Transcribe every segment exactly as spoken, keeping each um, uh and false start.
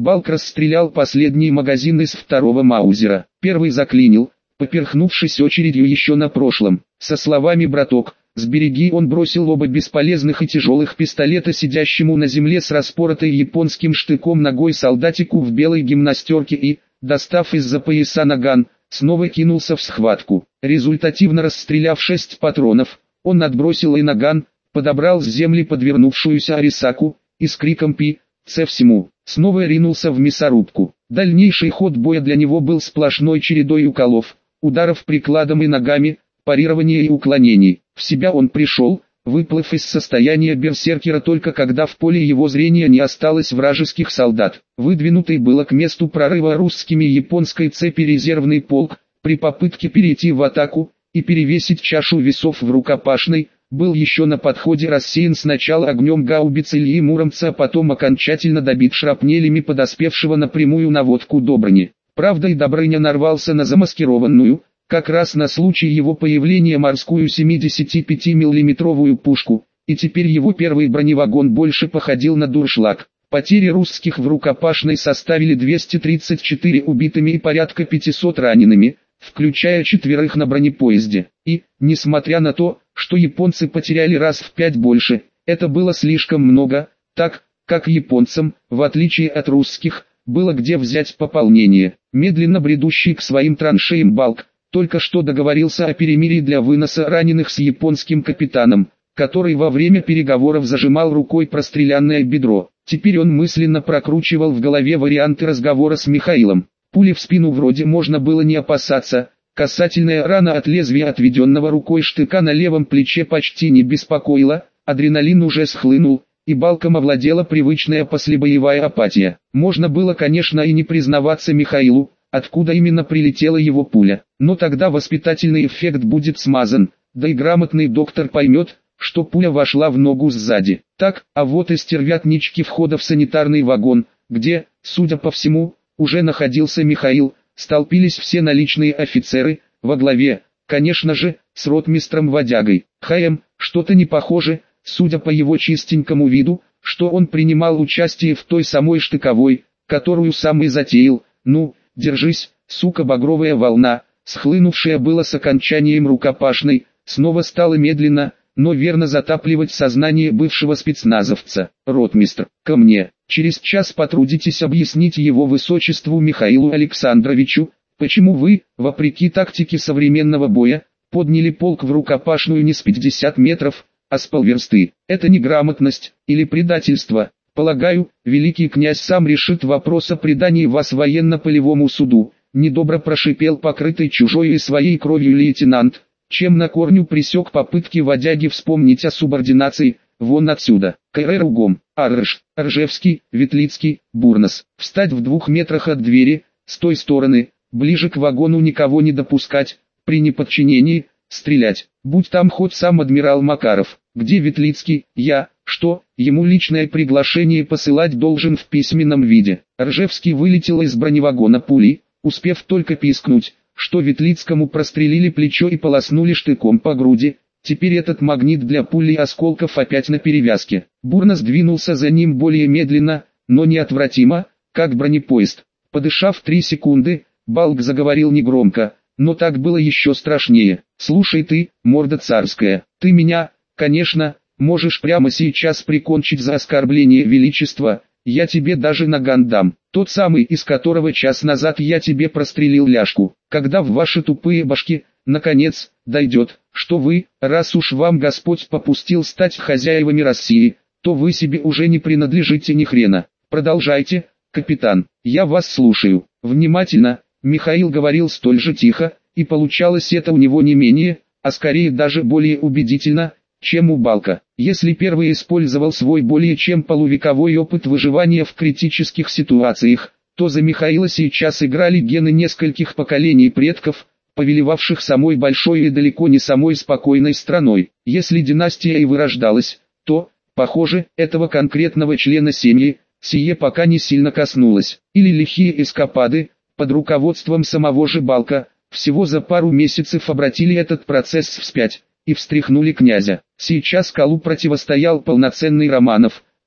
Балк расстрелял последний магазин из второго маузера. Первый заклинил, поперхнувшись очередью еще на прошлом. Со словами «браток, сбереги», он бросил оба бесполезных и тяжелых пистолета сидящему на земле с распоротой японским штыком ногой солдатику в белой гимнастерке и, достав из-за пояса наган, снова кинулся в схватку. Результативно расстреляв шесть патронов, он отбросил и наган, подобрал с земли подвернувшуюся арисаку и с криком «Пи! Це всему!» снова ринулся в мясорубку. Дальнейший ход боя для него был сплошной чередой уколов, ударов прикладом и ногами, парирования и уклонений. В себя он пришел, выплыв из состояния берсеркера только когда в поле его зрения не осталось вражеских солдат. Выдвинутый было к месту прорыва русскими японской цепи резервный полк, при попытке перейти в атаку и перевесить чашу весов в рукопашной, был еще на подходе рассеян сначала огнем гаубицы Ильи Муромца, а потом окончательно добит шрапнелями подоспевшего напрямую наводку Добрыни. Правда, и Добрыня нарвался на замаскированную, как раз на случай его появления, морскую семидесятипятимиллиметровую пушку, и теперь его первый броневагон больше походил на дуршлаг. Потери русских в рукопашной составили двести тридцать четыре убитыми и порядка пятисот ранеными, включая четверых на бронепоезде. И, несмотря на то, что японцы потеряли раз в пять больше, это было слишком много, так, как японцам, в отличие от русских, было где взять пополнение. Медленно бредущий к своим траншеям Балк, только что договорился о перемирии для выноса раненых с японским капитаном, который во время переговоров зажимал рукой простреленное бедро. Теперь он мысленно прокручивал в голове варианты разговора с Михаилом. Пули в спину вроде можно было не опасаться, касательная рана от лезвия отведенного рукой штыка на левом плече почти не беспокоила, адреналин уже схлынул, и Балком овладела привычная послебоевая апатия. Можно было, конечно, и не признаваться Михаилу, откуда именно прилетела его пуля, но тогда воспитательный эффект будет смазан, да и грамотный доктор поймет, что пуля вошла в ногу сзади. Так, а вот и стервятнички входа в санитарный вагон, где, судя по всему, уже находился Михаил, столпились все наличные офицеры, во главе, конечно же, с ротмистром Водягой. ХМ, что-то не похоже, судя по его чистенькому виду, что он принимал участие в той самой штыковой, которую сам и затеял. Ну, держись, сука. Багровая волна, схлынувшая было с окончанием рукопашной, снова стала медленно, но верно затапливать сознание бывшего спецназовца. Ротмистр, ко мне. Через час потрудитесь объяснить его высочеству Михаилу Александровичу, почему вы, вопреки тактике современного боя, подняли полк в рукопашную не с пятидесяти метров, а с полверсты. Это неграмотность или предательство. Полагаю, великий князь сам решит вопрос о предании вас военно-полевому суду. Недобро прошипел покрытый чужой и своей кровью лейтенант, чем на корню пресек попытки Водяги вспомнить о субординации. Вон отсюда. КР Угом, Арыш, Ржевский, Ветлицкий, Бурнос. Встать в двух метрах от двери, с той стороны, ближе к вагону никого не допускать, при неподчинении, стрелять. Будь там хоть сам адмирал Макаров. Где Ветлицкий? Я, что, ему личное приглашение посылать должен в письменном виде. Ржевский вылетел из броневагона пулей, успев только пискнуть, что Ветлицкому прострелили плечо и полоснули штыком по груди. Теперь этот магнит для пули и осколков опять на перевязке. Бурнос двинулся за ним более медленно, но неотвратимо, как бронепоезд. Подышав три секунды, Балк заговорил негромко, но так было еще страшнее. «Слушай ты, морда царская, ты меня, конечно, можешь прямо сейчас прикончить за оскорбление величества, я тебе даже наган дам, тот самый, из которого час назад я тебе прострелил ляжку, когда в ваши тупые башки, наконец, дойдет, что вы, раз уж вам Господь попустил стать хозяевами России, то вы себе уже не принадлежите ни хрена. Продолжайте, капитан, я вас слушаю». Внимательно, Михаил говорил столь же тихо, и получалось это у него не менее, а скорее даже более убедительно, чем у Балка. Если первый использовал свой более чем полувековой опыт выживания в критических ситуациях, то за Михаила сейчас играли гены нескольких поколений предков, повелевавших самой большой и далеко не самой спокойной страной. Если династия и вырождалась, то, похоже, этого конкретного члена семьи, сие пока не сильно коснулось. Или лихие эскапады, под руководством самого же Балка, всего за пару месяцев обратили этот процесс вспять, и встряхнули князя. Сейчас Калу противостоял полноценный Романов,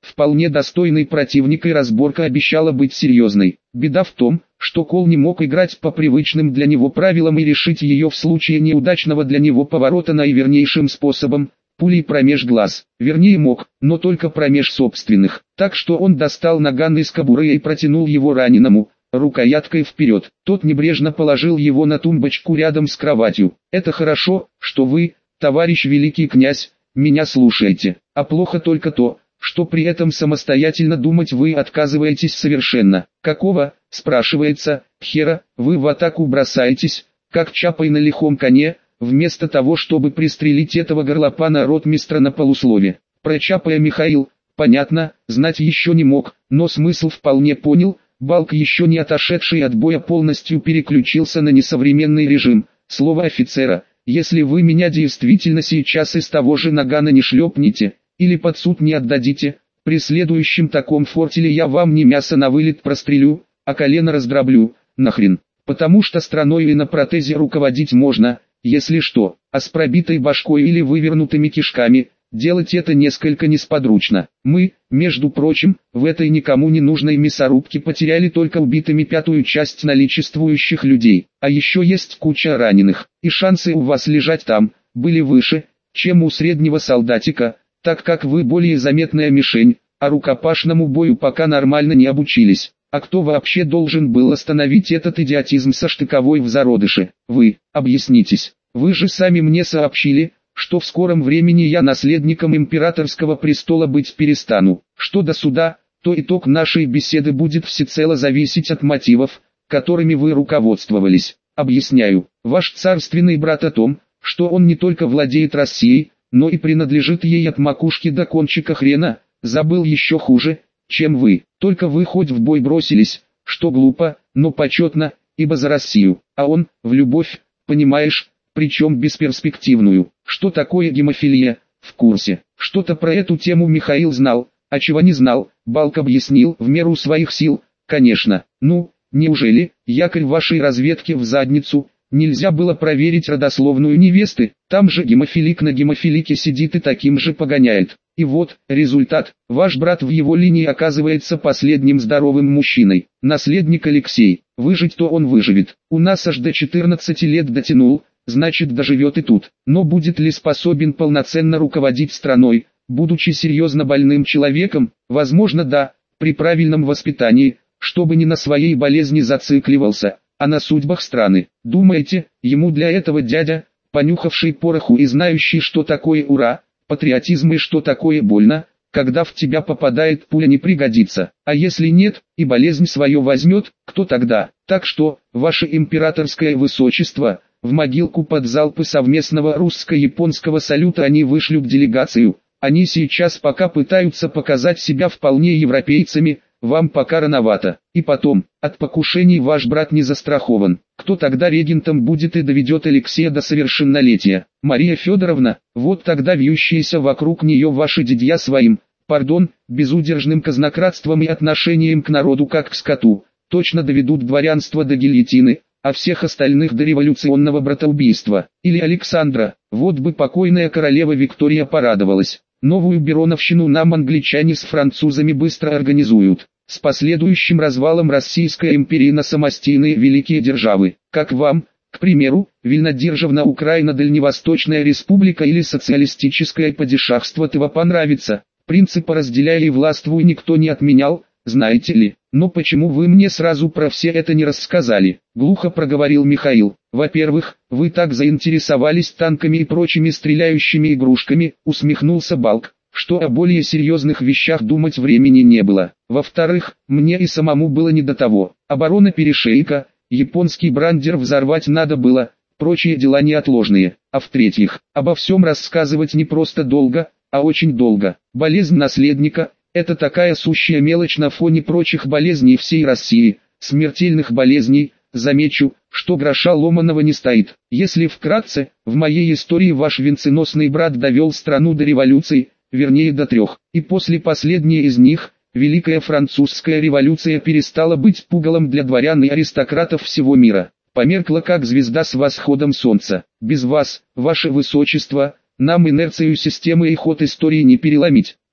вполне достойный противник, и разборка обещала быть серьезной. Беда в том, что Кол не мог играть по привычным для него правилам и решить ее в случае неудачного для него поворота наивернейшим способом – пулей промеж глаз. Вернее мог, но только промеж собственных. Так что он достал наган из кобуры и протянул его раненому, рукояткой вперед. Тот небрежно положил его на тумбочку рядом с кроватью. «Это хорошо, что вы, товарищ великий князь, меня слушаете, а плохо только то, что при этом самостоятельно думать вы отказываетесь совершенно. Какого, спрашивается, хера, вы в атаку бросаетесь, как Чапай на лихом коне, вместо того, чтобы пристрелить этого горлопана-ротмистра на полуслове?» Про Чапая Михаил, понятно, знать еще не мог, но смысл вполне понял. Балк, еще не отошедший от боя, полностью переключился на несовременный режим. Слово офицера: «Если вы меня действительно сейчас из того же нагана не шлепнете, или под суд не отдадите, при следующем таком фортеле я вам не мясо на вылет прострелю, а колено раздроблю, нахрен. Потому что страной и на протезе руководить можно, если что, а с пробитой башкой или вывернутыми кишками делать это несколько несподручно. Мы, между прочим, в этой никому не нужной мясорубке потеряли только убитыми пятую часть наличествующих людей, а еще есть куча раненых, и шансы у вас лежать там были выше, чем у среднего солдатика, так как вы более заметная мишень, а рукопашному бою пока нормально не обучились. А кто вообще должен был остановить этот идиотизм со штыковой в зародыше? Вы, объяснитесь. Вы же сами мне сообщили, что в скором времени я наследником императорского престола быть перестану. Что до суда, то итог нашей беседы будет всецело зависеть от мотивов, которыми вы руководствовались. Объясняю, ваш царственный брат о том, что он не только владеет Россией, но и принадлежит ей от макушки до кончика хрена, забыл еще хуже, чем вы. Только вы хоть в бой бросились, что глупо, но почетно, ибо за Россию, а он в любовь, понимаешь, причем бесперспективную. Что такое гемофилия? В курсе. Что-то про эту тему Михаил знал, а чего не знал, Балк объяснил в меру своих сил. Конечно. Ну, неужели, якорь вашей разведки в задницу, нельзя было проверить родословную невесты? Там же гемофилик на гемофилике сидит и таким же погоняет. И вот, результат, ваш брат в его линии оказывается последним здоровым мужчиной. Наследник Алексей, выжить-то он выживет. У нас аж до четырнадцати лет дотянул, значит доживет и тут. Но будет ли способен полноценно руководить страной, будучи серьезно больным человеком? Возможно, да, при правильном воспитании, чтобы не на своей болезни зацикливался, а на судьбах страны. Думаете, ему для этого дядя, понюхавший пороху и знающий, что такое ура, патриотизм и что такое больно, когда в тебя попадает пуля, не пригодится? А если нет, и болезнь свое возьмет, кто тогда? Так что, ваше императорское высочество, в могилку под залпы совместного русско-японского салюта они вышлют делегацию. Они сейчас пока пытаются показать себя вполне европейцами, вам пока рановато. И потом, от покушений ваш брат не застрахован. Кто тогда регентом будет и доведет Алексея до совершеннолетия? Мария Федоровна? Вот тогда вьющиеся вокруг нее ваши дядья своим, пардон, безудержным казнократством и отношением к народу как к скоту, точно доведут дворянство до гильотины, а всех остальных до революционного братоубийства. Или Александра, вот бы покойная королева Виктория порадовалась. Новую Бероновщину нам англичане с французами быстро организуют, с последующим развалом Российской империи на самостийные великие державы. Как вам, к примеру, Вильнодержавна Украина, Дальневосточная республика или социалистическое падишахство-то понравится? Принципа «разделяй и властвуй» никто не отменял, знаете ли. Но почему вы мне сразу про все это не рассказали? Глухо проговорил Михаил. Во-первых, вы так заинтересовались танками и прочими стреляющими игрушками, усмехнулся Балк, что о более серьезных вещах думать времени не было. Во-вторых, мне и самому было не до того. Оборона перешейка, японский брандер взорвать надо было, прочие дела неотложные. А в-третьих, обо всем рассказывать не просто долго, а очень долго. Болезнь наследника – это такая сущая мелочь на фоне прочих болезней всей России, смертельных болезней. Замечу, что гроша ломаного не стоит. Если вкратце, в моей истории ваш венценосный брат довел страну до революции, вернее до трех, и после последней из них, Великая Французская революция перестала быть пугалом для дворян и аристократов всего мира. Померкла как звезда с восходом солнца. Без вас, ваше высочество, нам инерцию системы и ход истории не переломить.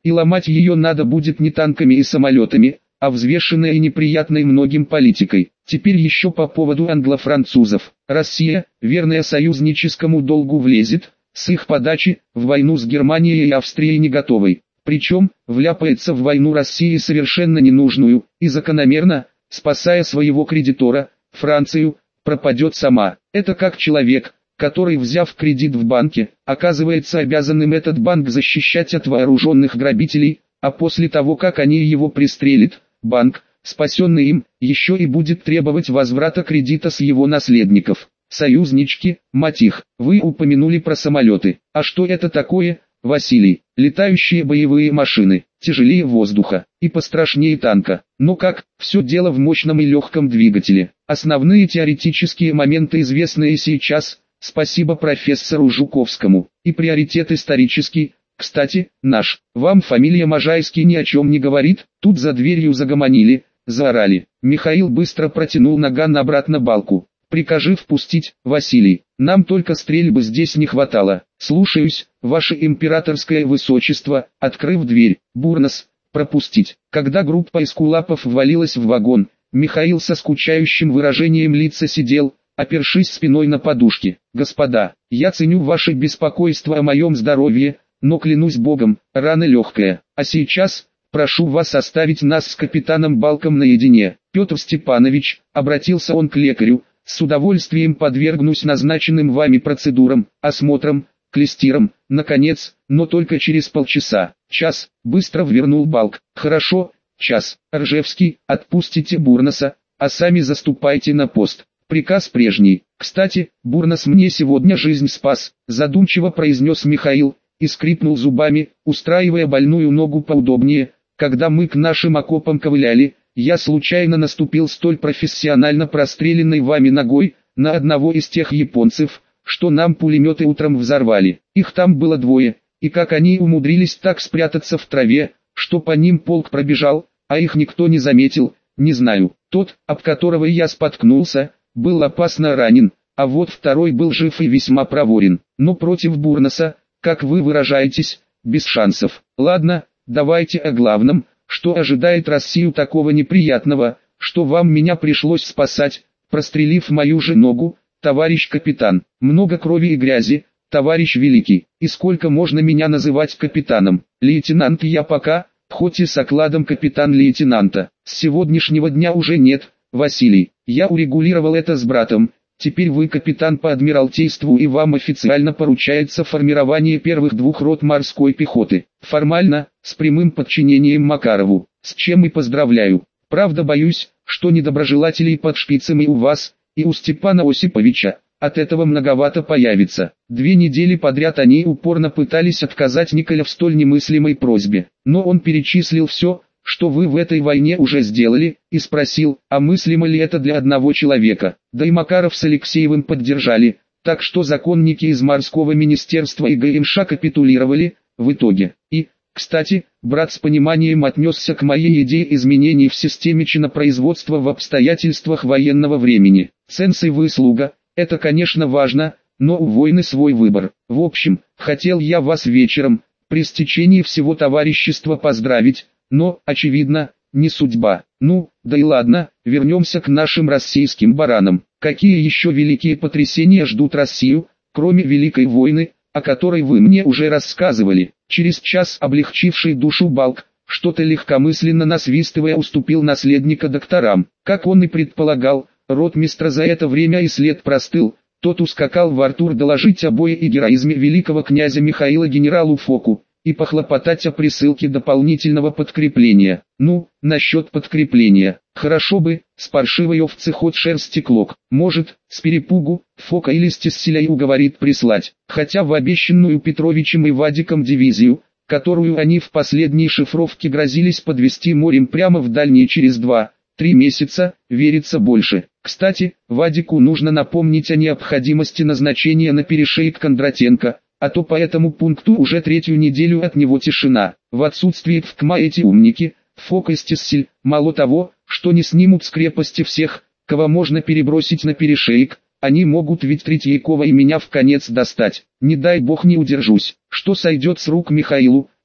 И ломать ее надо будет не танками и самолетами, а взвешенной и неприятной многим политикой. Теперь еще по поводу англо-французов. Россия, верная союзническому долгу, влезет, с их подачи, в войну с Германией и Австрией не готовой. Причем, вляпается в войну России совершенно ненужную, и закономерно, спасая своего кредитора, Францию, пропадет сама. Это как человек, который, взяв кредит в банке, оказывается обязанным этот банк защищать от вооруженных грабителей, а после того, как они его пристрелят, банк, спасенный им, еще и будет требовать возврата кредита с его наследников. Союзнички, мать их, вы упомянули про самолеты. А что это такое, Василий? Летающие боевые машины, тяжелее воздуха и пострашнее танка. Но как, все дело в мощном и легком двигателе. Основные теоретические моменты известны и сейчас, спасибо профессору Жуковскому. И приоритет исторический. Кстати, наш, вам фамилия Можайский ни о чем не говорит? Тут за дверью загомонили, заорали. Михаил быстро протянул наган обратно балку. Прикажи впустить, Василий, нам только стрельбы здесь не хватало. Слушаюсь, ваше императорское высочество. Открыв дверь, Бурнос, пропустить. Когда группа эскулапов ввалилась в вагон, Михаил со скучающим выражением лица сидел, опершись спиной на подушке. Господа, я ценю ваше беспокойство о моем здоровье, но клянусь богом, рана легкая. А сейчас, прошу вас оставить нас с капитаном Балком наедине. Петр Степанович, обратился он к лекарю, с удовольствием подвергнусь назначенным вами процедурам, осмотрам, клестирам, наконец, но только через полчаса. Час, быстро ввернул Балк. Хорошо, час. Ржевский, отпустите Бурноса, а сами заступайте на пост. Приказ прежний. Кстати, Бурнос мне сегодня жизнь спас, задумчиво произнес Михаил, и скрипнул зубами, устраивая больную ногу поудобнее. Когда мы к нашим окопам ковыляли, я случайно наступил столь профессионально простреленной вами ногой, на одного из тех японцев, что нам пулеметы утром взорвали. Их там было двое, и как они умудрились так спрятаться в траве, что по ним полк пробежал, а их никто не заметил, не знаю. Тот, об которого я споткнулся, был опасно ранен, а вот второй был жив и весьма проворен. Но против Бурноса, как вы выражаетесь, без шансов. Ладно, давайте о главном. Что ожидает Россию такого неприятного, что вам меня пришлось спасать, прострелив мою же ногу, товарищ капитан? Много крови и грязи, товарищ великий. И сколько можно меня называть капитаном? Лейтенант я пока, хоть и с окладом капитан лейтенанта. С сегодняшнего дня уже нет, Василий. Я урегулировал это с братом. Теперь вы капитан по адмиралтейству, и вам официально поручается формирование первых двух рот морской пехоты. Формально, с прямым подчинением Макарову, с чем и поздравляю. Правда, боюсь, что недоброжелателей под шпицами у вас, и у Степана Осиповича, от этого многовато появится. Две недели подряд они упорно пытались отказать Николя в столь немыслимой просьбе. Но он перечислил все, что вы в этой войне уже сделали, и спросил, а мыслимо ли это для одного человека. Да и Макаров с Алексеевым поддержали, так что законники из морского министерства и ГМШ капитулировали, в итоге. И, кстати, брат с пониманием отнесся к моей идее изменений в системе чинопроизводства в обстоятельствах военного времени. Ценз и выслуга, это конечно важно, но у войны свой выбор. В общем, хотел я вас вечером, при стечении всего товарищества поздравить, но, очевидно, не судьба. Ну, да и ладно, вернемся к нашим российским баранам. Какие еще великие потрясения ждут Россию, кроме Великой войны, о которой вы мне уже рассказывали? Через час облегчивший душу Балк, что-то легкомысленно насвистывая, уступил наследника докторам. Как он и предполагал, ротмистра за это время и след простыл. Тот ускакал в Артур доложить о бое и героизме великого князя Михаила генералу Фоку и похлопотать о присылке дополнительного подкрепления. Ну, насчет подкрепления, хорошо бы, с паршивой овцы ход шерсти клок. Может, с перепугу, Фока или Стесселя уговорит прислать. Хотя в обещанную Петровичем и Вадиком дивизию, которую они в последней шифровке грозились подвести морем прямо в дальние через два-три месяца, верится больше. Кстати, Вадику нужно напомнить о необходимости назначения на перешеек Кондратенко, а то по этому пункту уже третью неделю от него тишина. В отсутствие ФКМА эти умники, Фок и Стессель, мало того, что не снимут с крепости всех, кого можно перебросить на перешеек, они могут ведь Третьякова и меня в конец достать. Не дай бог не удержусь. Что сойдет с рук Михаилу,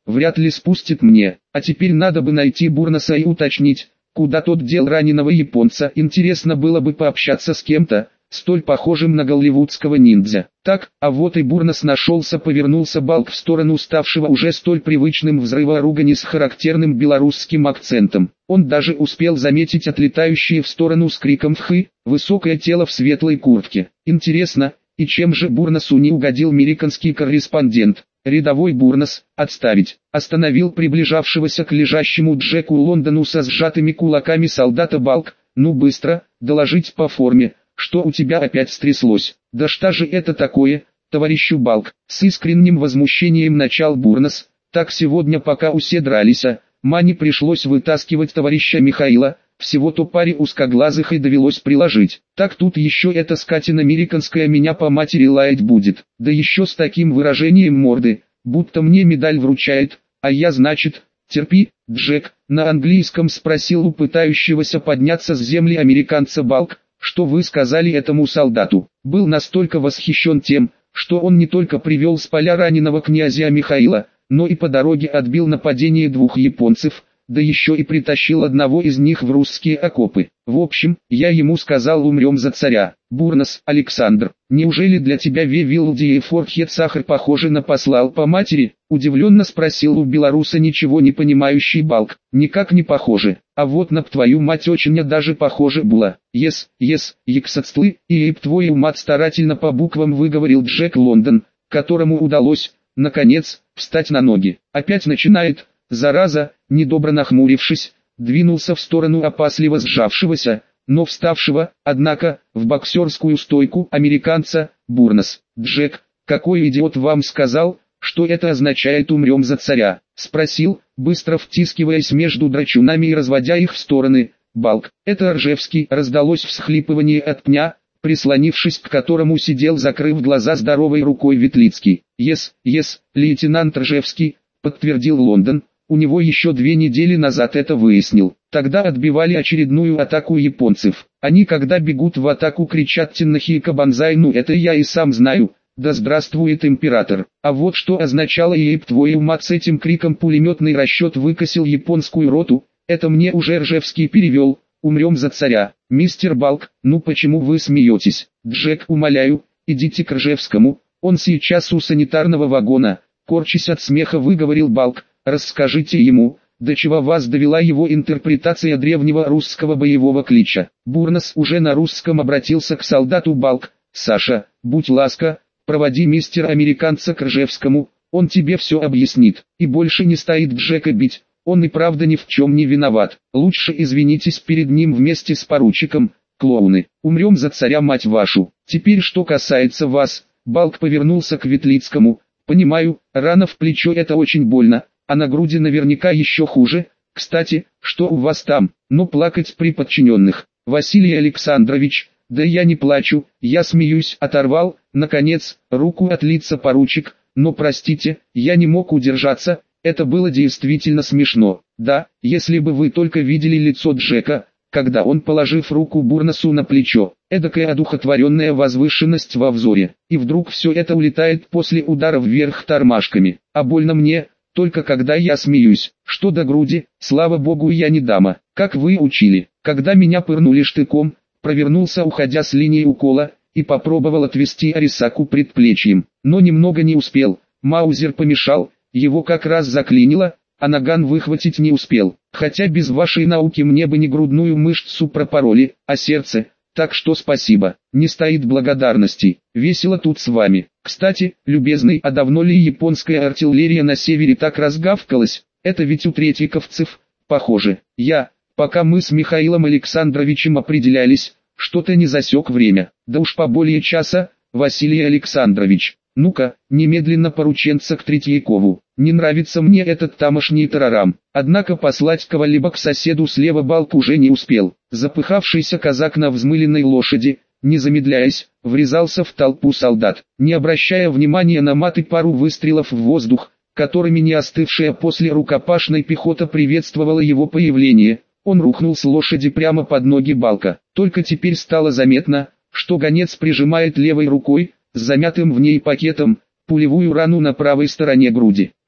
вряд ли спустит мне. А теперь надо бы найти Бурнаса и уточнить, куда тот дел раненого японца. Интересно было бы пообщаться с кем-то, столь похожим на голливудского ниндзя. Так, а вот и Бурнас нашелся, повернулся Балк в сторону ставшего уже столь привычным взрыва ругани с характерным белорусским акцентом. Он даже успел заметить отлетающие в сторону с криком «Фхы!» высокое тело в светлой куртке. Интересно, и чем же Бурнасу не угодил американский корреспондент? Рядовой Бурнас, отставить, остановил приближавшегося к лежащему Джеку Лондону со сжатыми кулаками солдата Балк. Ну быстро, доложить по форме, что у тебя опять стряслось. Да что же это такое, товарищу Балк? С искренним возмущением начал Бурнас. Так сегодня пока усе дрались, а Мане пришлось вытаскивать товарища Михаила, всего-то паре узкоглазых и довелось приложить. Так тут еще эта скотина американская меня по матери лаять будет, да еще с таким выражением морды, будто мне медаль вручает, а я значит, терпи, Джек, на английском спросил у пытающегося подняться с земли американца Балк. Что вы сказали этому солдату? Был настолько восхищен тем, что он не только привел с поля раненого князя Михаила, но и по дороге отбил нападение двух японцев, да еще и притащил одного из них в русские окопы. В общем, я ему сказал, умрем за царя. Бурнас, Александр, неужели для тебя Ве Форхет Сахар похоже на послал по матери? Удивленно спросил у белоруса ничего не понимающий Балк. Никак не похоже, а вот на твою мать очень даже похоже было. Ес, ес, ексацтлы, и ейб твою мать старательно по буквам выговорил Джек Лондон, которому удалось, наконец, встать на ноги. Опять начинает, зараза, недобро нахмурившись, двинулся в сторону опасливо сжавшегося, но вставшего, однако, в боксерскую стойку американца, Бурнас. «Джек, какой идиот вам сказал, что это означает умрем за царя?» — спросил, быстро втискиваясь между драчунами и разводя их в стороны. Балк. «Это Ржевский», — раздалось всхлипывание от пня, прислонившись к которому сидел, закрыв глаза здоровой рукой Ветлицкий. «Ес, ес, лейтенант Ржевский», — подтвердил Лондон. У него еще две недели назад это выяснил. Тогда отбивали очередную атаку японцев. Они когда бегут в атаку кричат «Теннахи Кабанзай», ну это я и сам знаю. Да здравствует император. А вот что означало ейб твою мать с этим криком пулеметный расчет выкосил японскую роту, это мне уже Ржевский перевел. Умрем за царя. Мистер Балк, ну почему вы смеетесь? Джек, умоляю, идите к Ржевскому, он сейчас у санитарного вагона. Корчась от смеха выговорил Балк. Расскажите ему, до чего вас довела его интерпретация древнего русского боевого клича. Бурнас уже на русском обратился к солдату Балк. «Саша, будь ласка, проводи мистера американца к Ржевскому, он тебе все объяснит, и больше не стоит Джека бить, он и правда ни в чем не виноват. Лучше извинитесь перед ним вместе с поручиком, клоуны, умрем за царя мать вашу. Теперь что касается вас», Балк повернулся к Ветлицкому, «понимаю, рана в плечо это очень больно, а на груди наверняка еще хуже. Кстати, что у вас там? Но плакать при подчиненных. Василий Александрович, да я не плачу, я смеюсь», оторвал, наконец, руку от лица поручик. «Но простите, я не мог удержаться, это было действительно смешно. Да, если бы вы только видели лицо Джека, когда он, положив руку Бурнасу на плечо, эдакая одухотворенная возвышенность во взоре, и вдруг все это улетает после удара вверх тормашками, а больно мне, только когда я смеюсь. Что до груди, слава богу, я не дама, как вы учили. Когда меня пырнули штыком, провернулся, уходя с линии укола, и попробовал отвести Арисаку предплечьем, но немного не успел, Маузер помешал, его как раз заклинило, а наган выхватить не успел. Хотя без вашей науки мне бы не грудную мышцу пропороли, а сердце, так что спасибо, не стоит благодарности, весело тут с вами. Кстати, любезный, а давно ли японская артиллерия на севере так разгавкалась? Это ведь у третьяковцев, похоже. Я, пока мы с Михаилом Александровичем определялись, что-то не засек время. Да уж по более часа, Василий Александрович. Ну-ка, немедленно порученца к Третьякову. Не нравится мне этот тамошний тарарам. Однако послать кого-либо к соседу слева Балк уже не успел. Запыхавшийся казак на взмыленной лошади, не замедляясь, врезался в толпу солдат, не обращая внимания на мат и пару выстрелов в воздух, которыми не остывшая после рукопашной пехота приветствовала его появление. Он рухнул с лошади прямо под ноги Балка. Только теперь стало заметно, что гонец прижимает левой рукой, с замятым в ней пакетом, пулевую рану на правой стороне груди.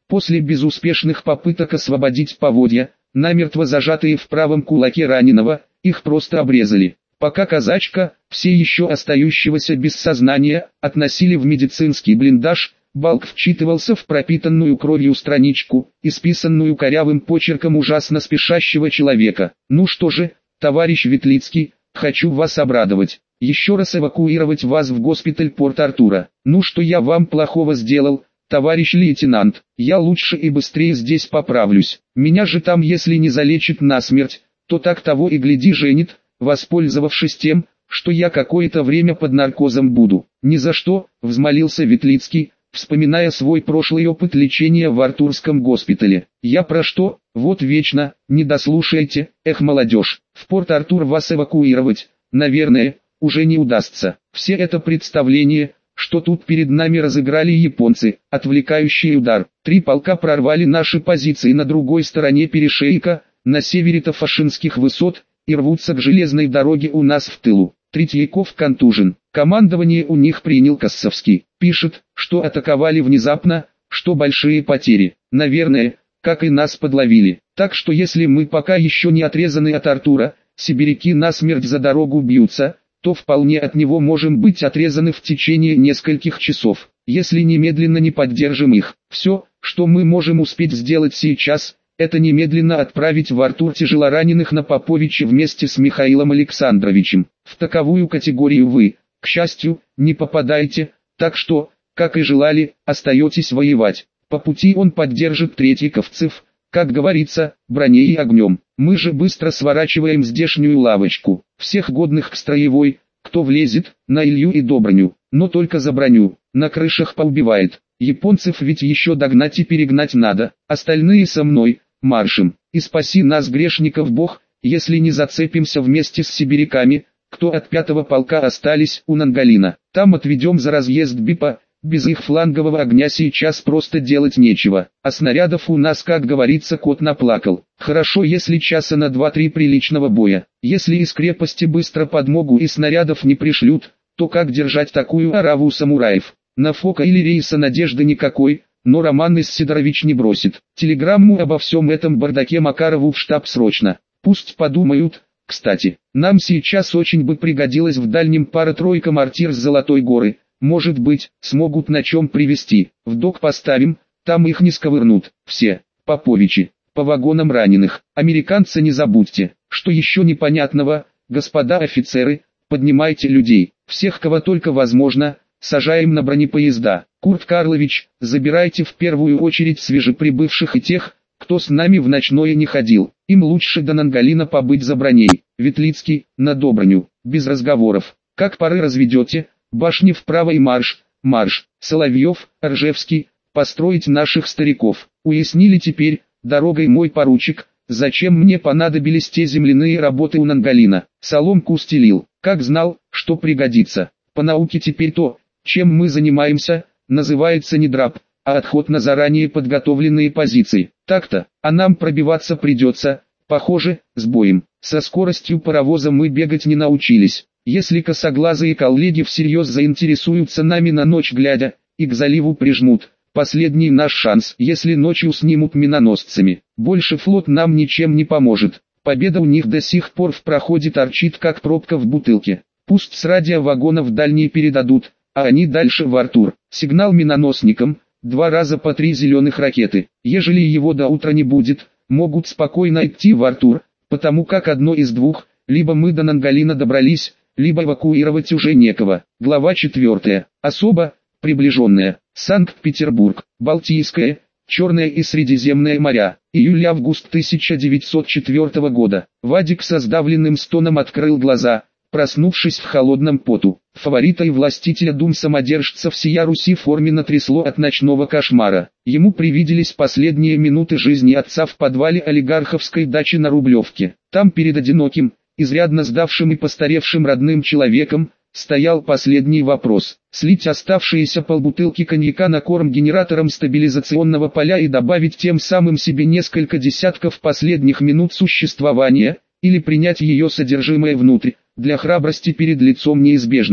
После безуспешных попыток освободить поводья, намертво зажатые в правом кулаке раненого, их просто обрезали. Пока казачка, все еще остающегося без сознания, относили в медицинский блиндаж, Балк вчитывался в пропитанную кровью страничку, исписанную корявым почерком ужасно спешащего человека. «Ну что же, товарищ Ветлицкий, хочу вас обрадовать. Еще раз эвакуировать вас в госпиталь Порт-Артура. Ну что я вам плохого сделал, товарищ лейтенант? Я лучше и быстрее здесь поправлюсь. Меня же там если не залечит насмерть, то так того и гляди женит, воспользовавшись тем, что я какое-то время под наркозом буду». «Ни за что», — взмолился Ветлицкий, вспоминая свой прошлый опыт лечения в Артурском госпитале. «Я про что? Вот вечно, не дослушайте, эх, молодежь, в Порт-Артур вас эвакуировать, наверное, уже не удастся. Все это представление, что тут перед нами разыграли японцы, отвлекающий удар. Три полка прорвали наши позиции на другой стороне перешейка, на севере Тафашинских высот, и рвутся к железной дороге у нас в тылу. Третьяков контужен. Командование у них принял Кассовский. Пишет, что атаковали внезапно, что большие потери. Наверное, как и нас подловили. Так что если мы пока еще не отрезаны от Артура, сибиряки насмерть за дорогу бьются, то вполне от него можем быть отрезаны в течение нескольких часов, если немедленно не поддержим их. Все, что мы можем успеть сделать сейчас, это немедленно отправить в Артур тяжелораненых на Поповича вместе с Михаилом Александровичем. В таковую категорию вы, к счастью, не попадаете, так что, как и желали, остаетесь воевать. По пути он поддержит третьяковцев, как говорится, броней и огнем. Мы же быстро сворачиваем здешнюю лавочку. Всех годных к строевой, кто влезет, на Илью и Доброню, но только за броню, на крышах поубивает. Японцев ведь еще догнать и перегнать надо, остальные со мной, маршем. И спаси нас, грешников, Бог, если не зацепимся вместе с сибиряками, кто от пятого полка остались у Нангалина. Там отведем за разъезд БИПа, без их флангового огня сейчас просто делать нечего. А снарядов у нас, как говорится, кот наплакал. Хорошо, если часа на два-три приличного боя. Если из крепости быстро подмогу и снарядов не пришлют, то как держать такую ораву самураев? На Фока или рейса надежды никакой, но Роман Исидорович не бросит. Телеграмму обо всем этом бардаке Макарову в штаб срочно. Пусть подумают. Кстати, нам сейчас очень бы пригодилась в дальнем пара-тройка мортир с Золотой горы. Может быть, смогут на чем привезти. В док поставим, там их не сковырнут. Все, Поповичи, по вагонам раненых. Американцы, не забудьте, что еще непонятного, господа офицеры, поднимайте людей. Всех, кого только возможно, сажаем на бронепоезда. Курт Карлович, забирайте в первую очередь свежеприбывших и тех, кто с нами в ночное не ходил. Им лучше до Нангалина побыть за броней. Ветлицкий, на Доброню, без разговоров. Как пары разведете, башни вправо и марш, марш. Соловьев, Ржевский, построить наших стариков. Уяснили теперь, дорогой мой поручик, зачем мне понадобились те земляные работы у Нангалина. Соломку стелил, как знал, что пригодится. По науке теперь то, чем мы занимаемся, называется не драп, а отход на заранее подготовленные позиции. Так-то, а нам пробиваться придется, похоже, с боем. Со скоростью паровоза мы бегать не научились. Если косоглазые коллеги всерьез заинтересуются нами на ночь глядя, и к заливу прижмут, последний наш шанс, если ночью снимут миноносцами. Больше флот нам ничем не поможет. Победа у них до сих пор в проходе торчит как пробка в бутылке. Пусть с радиовагонов дальние передадут, а они дальше в Артур. Сигнал миноносникам, два раза по три зеленых ракеты. Ежели его до утра не будет, могут спокойно идти в Артур, потому как одно из двух, либо мы до Нангалина добрались, либо эвакуировать уже некого. Глава четвертая. Особо, приближенная. Санкт-Петербург, Балтийское, Черное и Средиземное моря. Июль-август тысяча девятьсот четвёртого года. Вадик со сдавленным стоном открыл глаза, проснувшись в холодном поту. Фаворита и властителя дум самодержца всея Руси форменно трясло от ночного кошмара. Ему привиделись последние минуты жизни отца в подвале олигарховской дачи на Рублевке. Там перед одиноким, изрядно сдавшим и постаревшим родным человеком, стоял последний вопрос. Слить оставшиеся полбутылки коньяка на корм генератором стабилизационного поля и добавить тем самым себе несколько десятков последних минут существования, или принять ее содержимое внутрь, для храбрости перед лицом неизбежного.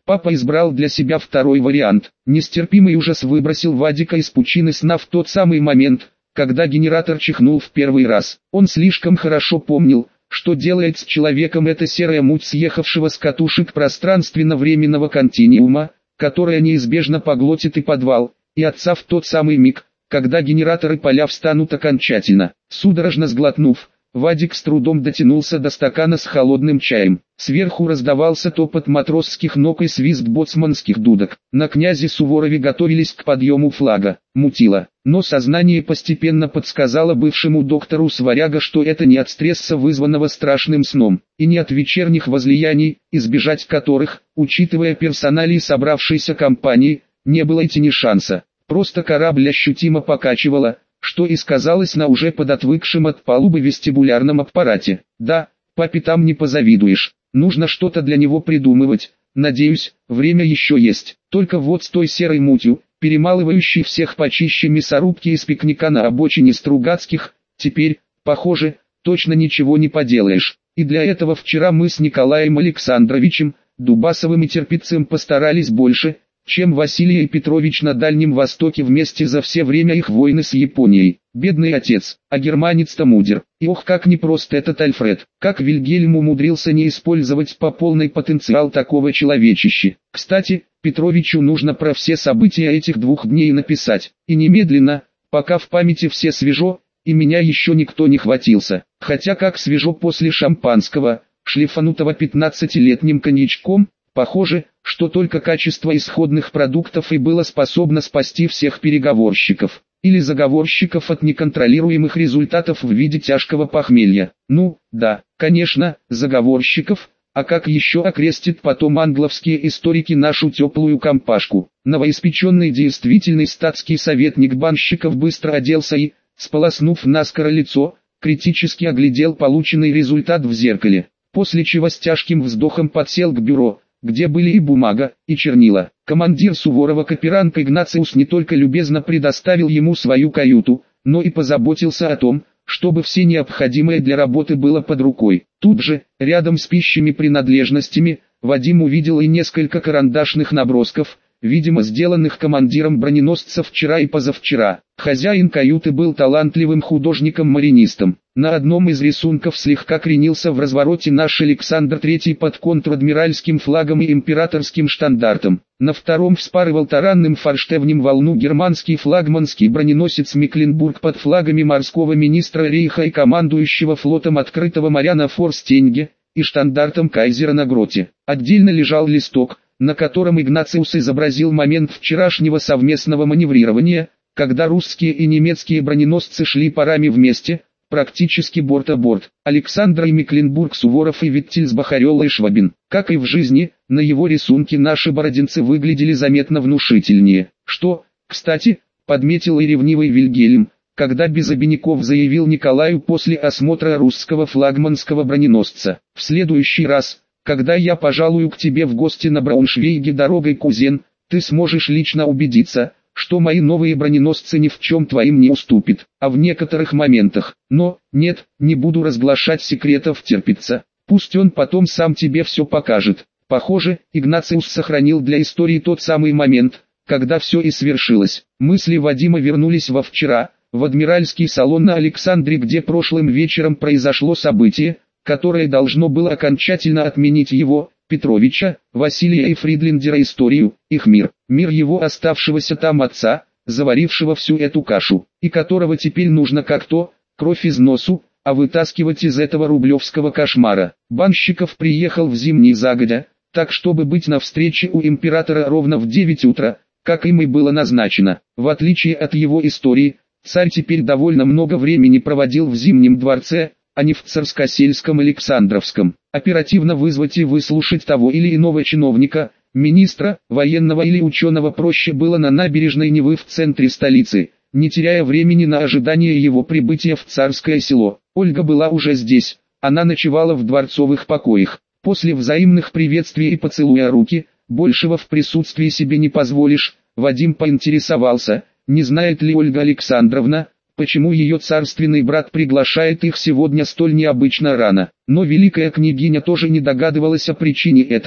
Папа избрал для себя второй вариант. Нестерпимый ужас выбросил Вадика из пучины сна в тот самый момент, когда генератор чихнул в первый раз. Он слишком хорошо помнил, что делает с человеком эта серая муть съехавшего с катушек пространственно-временного континуума, которая неизбежно поглотит и подвал, и отца в тот самый миг, когда генераторы поля встанут окончательно. Судорожно сглотнув, Вадик с трудом дотянулся до стакана с холодным чаем. Сверху раздавался топот матросских ног и свист боцманских дудок. На князе Суворове готовились к подъему флага. Мутило. Но сознание постепенно подсказало бывшему доктору Сваряга, что это не от стресса, вызванного страшным сном, и не от вечерних возлияний, избежать которых, учитывая персоналии собравшейся компании, не было и тени шанса. Просто корабль ощутимо покачивало, что и сказалось на уже подотвыкшем от палубы вестибулярном аппарате. Да, папе там не позавидуешь, нужно что-то для него придумывать, надеюсь, время еще есть. Только вот с той серой мутью, перемалывающей всех почище мясорубки из пикника на обочине Стругацких, теперь, похоже, точно ничего не поделаешь. И для этого вчера мы с Николаем Александровичем, Дубасовым и Терпицем постарались больше, чем Василий Петрович на Дальнем Востоке вместе за все время их войны с Японией. Бедный отец, а германец-то мудр. И ох, как непрост этот Альфред, как Вильгельм умудрился не использовать по полной потенциал такого человечища. Кстати, Петровичу нужно про все события этих двух дней написать, и немедленно, пока в памяти все свежо, и меня еще никто не хватился. Хотя как свежо после шампанского, шлифанутого пятнадцатилетним коньячком, похоже, что только качество исходных продуктов и было способно спасти всех переговорщиков, или заговорщиков от неконтролируемых результатов в виде тяжкого похмелья. Ну, да, конечно, заговорщиков, а как еще окрестят потом англовские историки нашу теплую компашку. Новоиспеченный действительный статский советник банщиков быстро оделся и, сполоснув наскоро лицо, критически оглядел полученный результат в зеркале, после чего с тяжким вздохом подсел к бюро, где были и бумага, и чернила. Командир Суворова Каперанг Игнациус не только любезно предоставил ему свою каюту, но и позаботился о том, чтобы все необходимое для работы было под рукой. Тут же, рядом с пищими принадлежностями, Вадим увидел и несколько карандашных набросков, видимо сделанных командиром броненосца вчера и позавчера. Хозяин каюты был талантливым художником-маринистом. На одном из рисунков слегка кренился в развороте наш Александр третий под контр-адмиральским флагом и императорским штандартом. На втором вспарывал таранным форштевнем волну германский флагманский броненосец Мекленбург под флагами морского министра Рейха и командующего флотом открытого моря на Форстенге, и штандартом кайзера на гроте. Отдельно лежал листок, на котором Игнациус изобразил момент вчерашнего совместного маневрирования, когда русские и немецкие броненосцы шли парами вместе, практически борт-о-борт. Александр и Мекленбург, Суворов и Виттельсбах, Орел и Швабин. Как и в жизни, на его рисунке наши бородинцы выглядели заметно внушительнее. Что, кстати, подметил и ревнивый Вильгельм, когда без обиняков заявил Николаю после осмотра русского флагманского броненосца: «В следующий раз, когда я пожалую к тебе в гости на Брауншвейге дорогой, кузен, ты сможешь лично убедиться, что мои новые броненосцы ни в чем твоим не уступят, а в некоторых моментах. Но, нет, не буду разглашать секретов Терпица, пусть он потом сам тебе все покажет». Похоже, Игнациус сохранил для истории тот самый момент, когда все и свершилось. Мысли Вадима вернулись во вчера, в адмиральский салон на Александре, где прошлым вечером произошло событие, которое должно было окончательно отменить его, Петровича, Василия и Фридлиндера историю, их мир, мир его оставшегося там отца, заварившего всю эту кашу, и которого теперь нужно как то, кровь из носу, а вытаскивать из этого рублевского кошмара. Банщиков приехал в Зимний загодя, так чтобы быть на встрече у императора ровно в девять утра, как им и было назначено. В отличие от его истории, царь теперь довольно много времени проводил в Зимнем дворце, а не в Царскосельском Александровском. Оперативно вызвать и выслушать того или иного чиновника, министра, военного или ученого проще было на набережной Невы в центре столицы, не теряя времени на ожидание его прибытия в Царское Село. Ольга была уже здесь, она ночевала в дворцовых покоях. После взаимных приветствий и поцелуя руки, большего в присутствии себе не позволишь, Вадим поинтересовался, не знает ли Ольга Александровна, почему ее царственный брат приглашает их сегодня столь необычно рано. Но великая княгиня тоже не догадывалась о причине этого,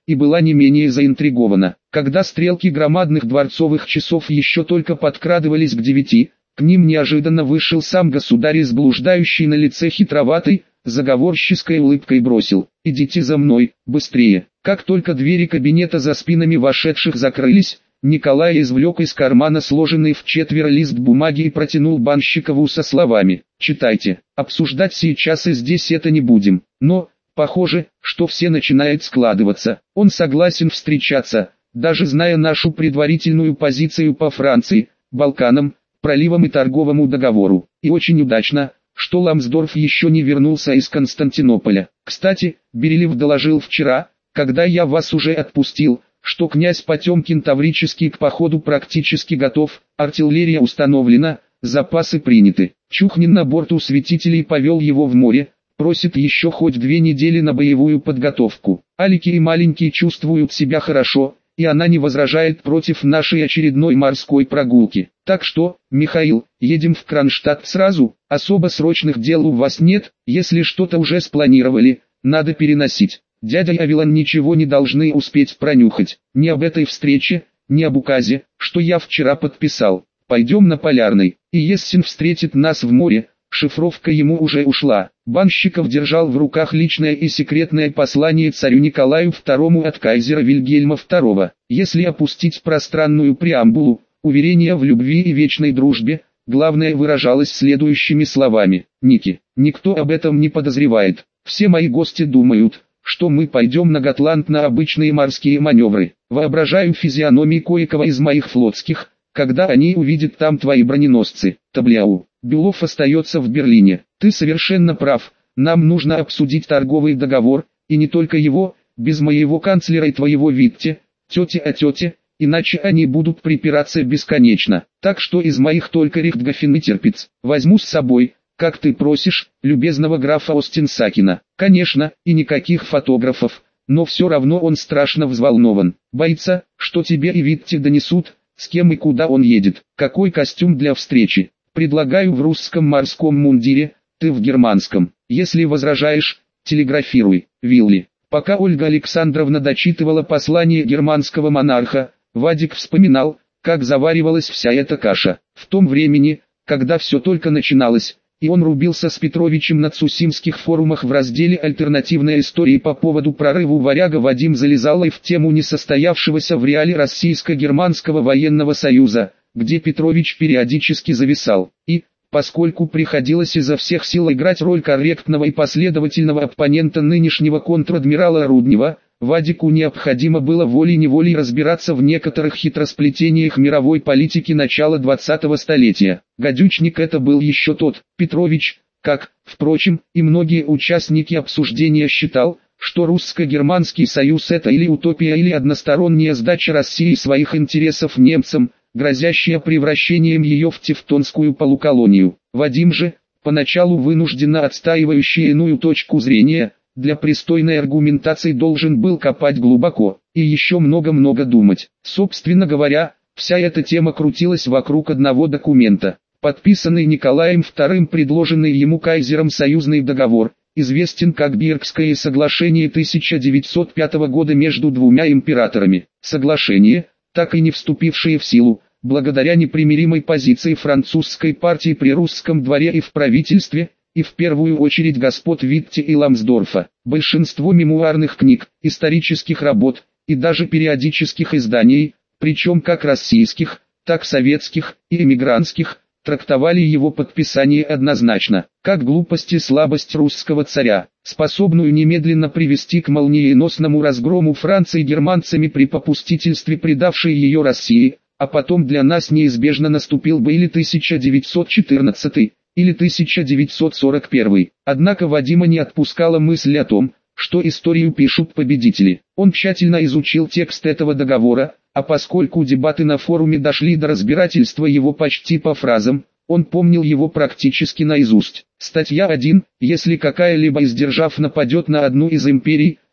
и была не менее заинтригована. Когда стрелки громадных дворцовых часов еще только подкрадывались к девяти, к ним неожиданно вышел сам государь, с блуждающей на лице хитроватой, заговорщицкой улыбкой бросил: «Идите за мной, быстрее». Как только двери кабинета за спинами вошедших закрылись, Николай извлек из кармана сложенный в четверо лист бумаги и протянул Банщикову со словами: «Читайте, обсуждать сейчас и здесь это не будем, но, похоже, что все начинает складываться. Он согласен встречаться, даже зная нашу предварительную позицию по Франции, Балканам, проливам и торговому договору. И очень удачно, что Ламсдорф еще не вернулся из Константинополя. Кстати, Берилев доложил вчера, когда я вас уже отпустил, что князь Потемкин Таврический к походу практически готов, артиллерия установлена, запасы приняты. Чухнин на борту святителей повел его в море, просит еще хоть две недели на боевую подготовку. Алики и маленькие чувствуют себя хорошо, и она не возражает против нашей очередной морской прогулки. Так что, Михаил, едем в Кронштадт сразу, особо срочных дел у вас нет, если что-то уже спланировали, надо переносить. Дядя и Авелон ничего не должны успеть пронюхать, ни об этой встрече, ни об указе, что я вчера подписал. Пойдем на Полярный, и Ессен встретит нас в море». Шифровка ему уже ушла. Банщиков держал в руках личное и секретное послание царю Николаю второму от кайзера Вильгельма второго. Если опустить пространную преамбулу, уверение в любви и вечной дружбе, главное выражалось следующими словами: «Ники, никто об этом не подозревает. Все мои гости думают, что мы пойдем на Готланд на обычные морские маневры. Воображаю физиономии кое-кого из моих флотских, когда они увидят там твои броненосцы. Табляу. Белов остается в Берлине. Ты совершенно прав, нам нужно обсудить торговый договор, и не только его, без моего канцлера и твоего Витте, тети о тете, иначе они будут припираться бесконечно. Так что из моих только Рихтгофен и Тирпиц возьму с собой, как ты просишь, любезного графа Остенсакина. Конечно, и никаких фотографов, но все равно он страшно взволнован. Боится, что тебе и Витте донесут, с кем и куда он едет. Какой костюм для встречи? Предлагаю в русском морском мундире, ты в германском. Если возражаешь, телеграфируй, Вилли». Пока Ольга Александровна дочитывала послание германского монарха, Вадик вспоминал, как заваривалась вся эта каша. В том времени, когда все только начиналось, и он рубился с Петровичем на цусимских форумах в разделе «Альтернативная история» по поводу прорыва варяга, Вадим залезал и в тему несостоявшегося в реале Российско-Германского военного союза, где Петрович периодически зависал, и, поскольку приходилось изо всех сил играть роль корректного и последовательного оппонента нынешнего контр-адмирала Руднева, Вадику необходимо было волей-неволей разбираться в некоторых хитросплетениях мировой политики начала двадцатого столетия. Гадючник это был еще тот. Петрович, как, впрочем, и многие участники обсуждения, считал, что русско-германский союз это или утопия, или односторонняя сдача России своих интересов немцам, грозящая превращением ее в тевтонскую полуколонию. Вадим же, поначалу вынужденно отстаивающий иную точку зрения, для пристойной аргументации должен был копать глубоко, и еще много-много думать. Собственно говоря, вся эта тема крутилась вокруг одного документа, подписанный Николаем вторым, предложенный ему кайзером союзный договор, известен как Бергское соглашение тысяча девятьсот пятого года между двумя императорами. Соглашение, так и не вступившие в силу, благодаря непримиримой позиции французской партии при русском дворе и в правительстве, и в первую очередь господ Витте и Ламсдорфа. Большинство мемуарных книг, исторических работ и даже периодических изданий, причем как российских, так советских и эмигрантских, трактовали его подписание однозначно, как глупость и слабость русского царя, способную немедленно привести к молниеносному разгрому Франции германцами при попустительстве предавшей ее России, а потом для нас неизбежно наступил бы или тысяча девятьсот четырнадцатый, или тысяча девятьсот сорок первый. Однако Вадима не отпускала мысль о том, что историю пишут победители. Он тщательно изучил текст этого договора, а поскольку дебаты на форуме дошли до разбирательства его почти по фразам, он помнил его практически наизусть. Статья один. Если какая-либо из держав нападет на одну из империй,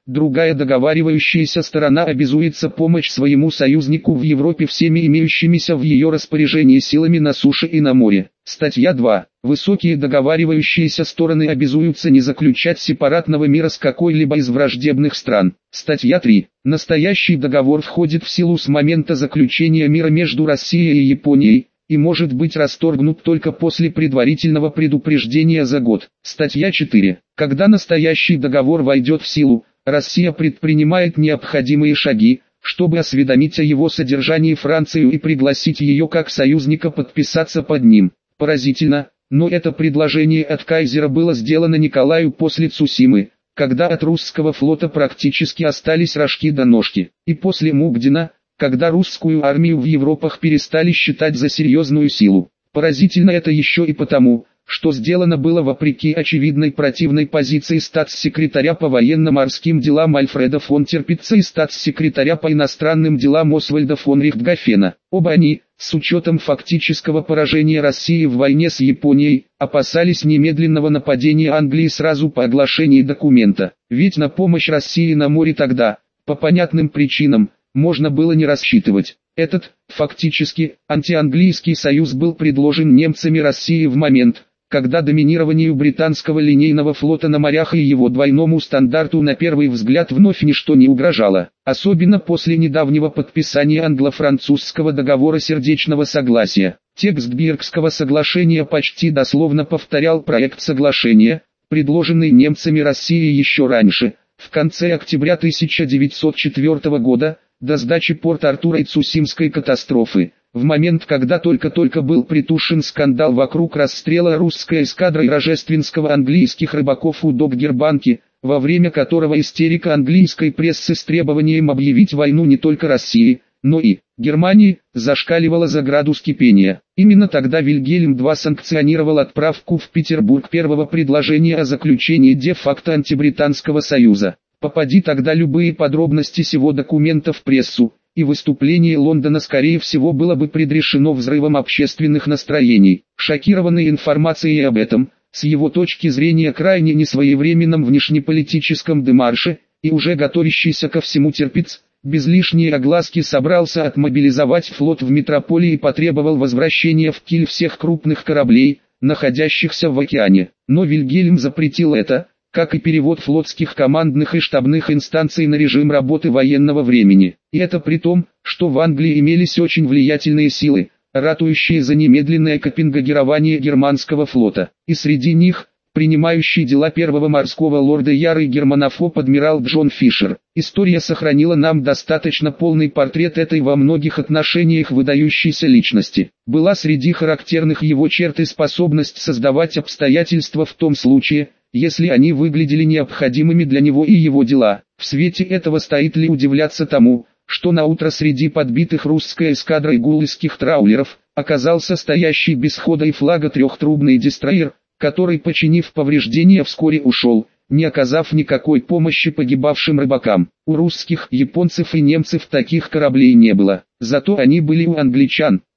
другая договаривающаяся сторона обязуется помочь своему союзнику в Европе всеми имеющимися в ее распоряжении силами на суше и на море. Статья два. Высокие договаривающиеся стороны обязуются не заключать сепаратного мира с какой-либо из враждебных стран. Статья три. Настоящий договор входит в силу с момента заключения мира между Россией и Японией и может быть расторгнут только после предварительного предупреждения за год. Статья четыре. Когда настоящий договор войдет в силу, Россия предпринимает необходимые шаги, чтобы осведомить о его содержании Францию и пригласить ее как союзника подписаться под ним. Поразительно, но это предложение от кайзера было сделано Николаю после Цусимы, когда от русского флота практически остались рожки до ножки, и после Мугдена, когда русскую армию в Европах перестали считать за серьезную силу. Поразительно это еще и потому, что сделано было вопреки очевидной противной позиции статс-секретаря по военно-морским делам Альфреда фон Тирпица и статс-секретаря по иностранным делам Освальда фон Рихтгофена. Оба они, с учетом фактического поражения России в войне с Японией, опасались немедленного нападения Англии сразу по оглашении документа. Ведь на помощь России на море тогда, по понятным причинам, можно было не рассчитывать. Этот, фактически, антианглийский союз был предложен немцами России в момент, когда доминированию британского линейного флота на морях и его двойному стандарту на первый взгляд вновь ничто не угрожало, особенно после недавнего подписания англо-французского договора сердечного согласия. Текст Бергского соглашения почти дословно повторял проект соглашения, предложенный немцами России еще раньше, в конце октября тысяча девятьсот четвёртого года, до сдачи Порт-Артура и Цусимской катастрофы, в момент, когда только-только был притушен скандал вокруг расстрела русской эскадрой рождественского английских рыбаков у Доггербанки, во время которого истерика английской прессы с требованием объявить войну не только России, но и Германии, зашкаливала за градус кипения. Именно тогда Вильгельм-два санкционировал отправку в Петербург первого предложения о заключении де-факто антибританского союза. Попади тогда любые подробности сего документа в прессу, и выступление Лондона скорее всего было бы предрешено взрывом общественных настроений. Шокированный информацией об этом, с его точки зрения крайне несвоевременном внешнеполитическом демарше, и уже готовящийся ко всему Тирпиц, без лишней огласки собрался отмобилизовать флот в метрополии и потребовал возвращения в Киль всех крупных кораблей, находящихся в океане. Но Вильгельм запретил это, как и перевод флотских командных и штабных инстанций на режим работы военного времени. И это при том, что в Англии имелись очень влиятельные силы, ратующие за немедленное копенгагирование германского флота. И среди них, принимающий дела первого морского лорда ярый германофоб адмирал Джон Фишер. История сохранила нам достаточно полный портрет этой во многих отношениях выдающейся личности. Была среди характерных его черт и способность создавать обстоятельства в том случае, если они выглядели необходимыми для него и его дела. В свете этого стоит ли удивляться тому, что на утро среди подбитых русской эскадрой гулльских траулеров оказался стоящий без хода и флага трехтрубный дестройер, который, починив повреждения, вскоре ушел, не оказав никакой помощи погибавшим рыбакам. У русских, японцев и немцев таких кораблей не было, зато они были у англичан.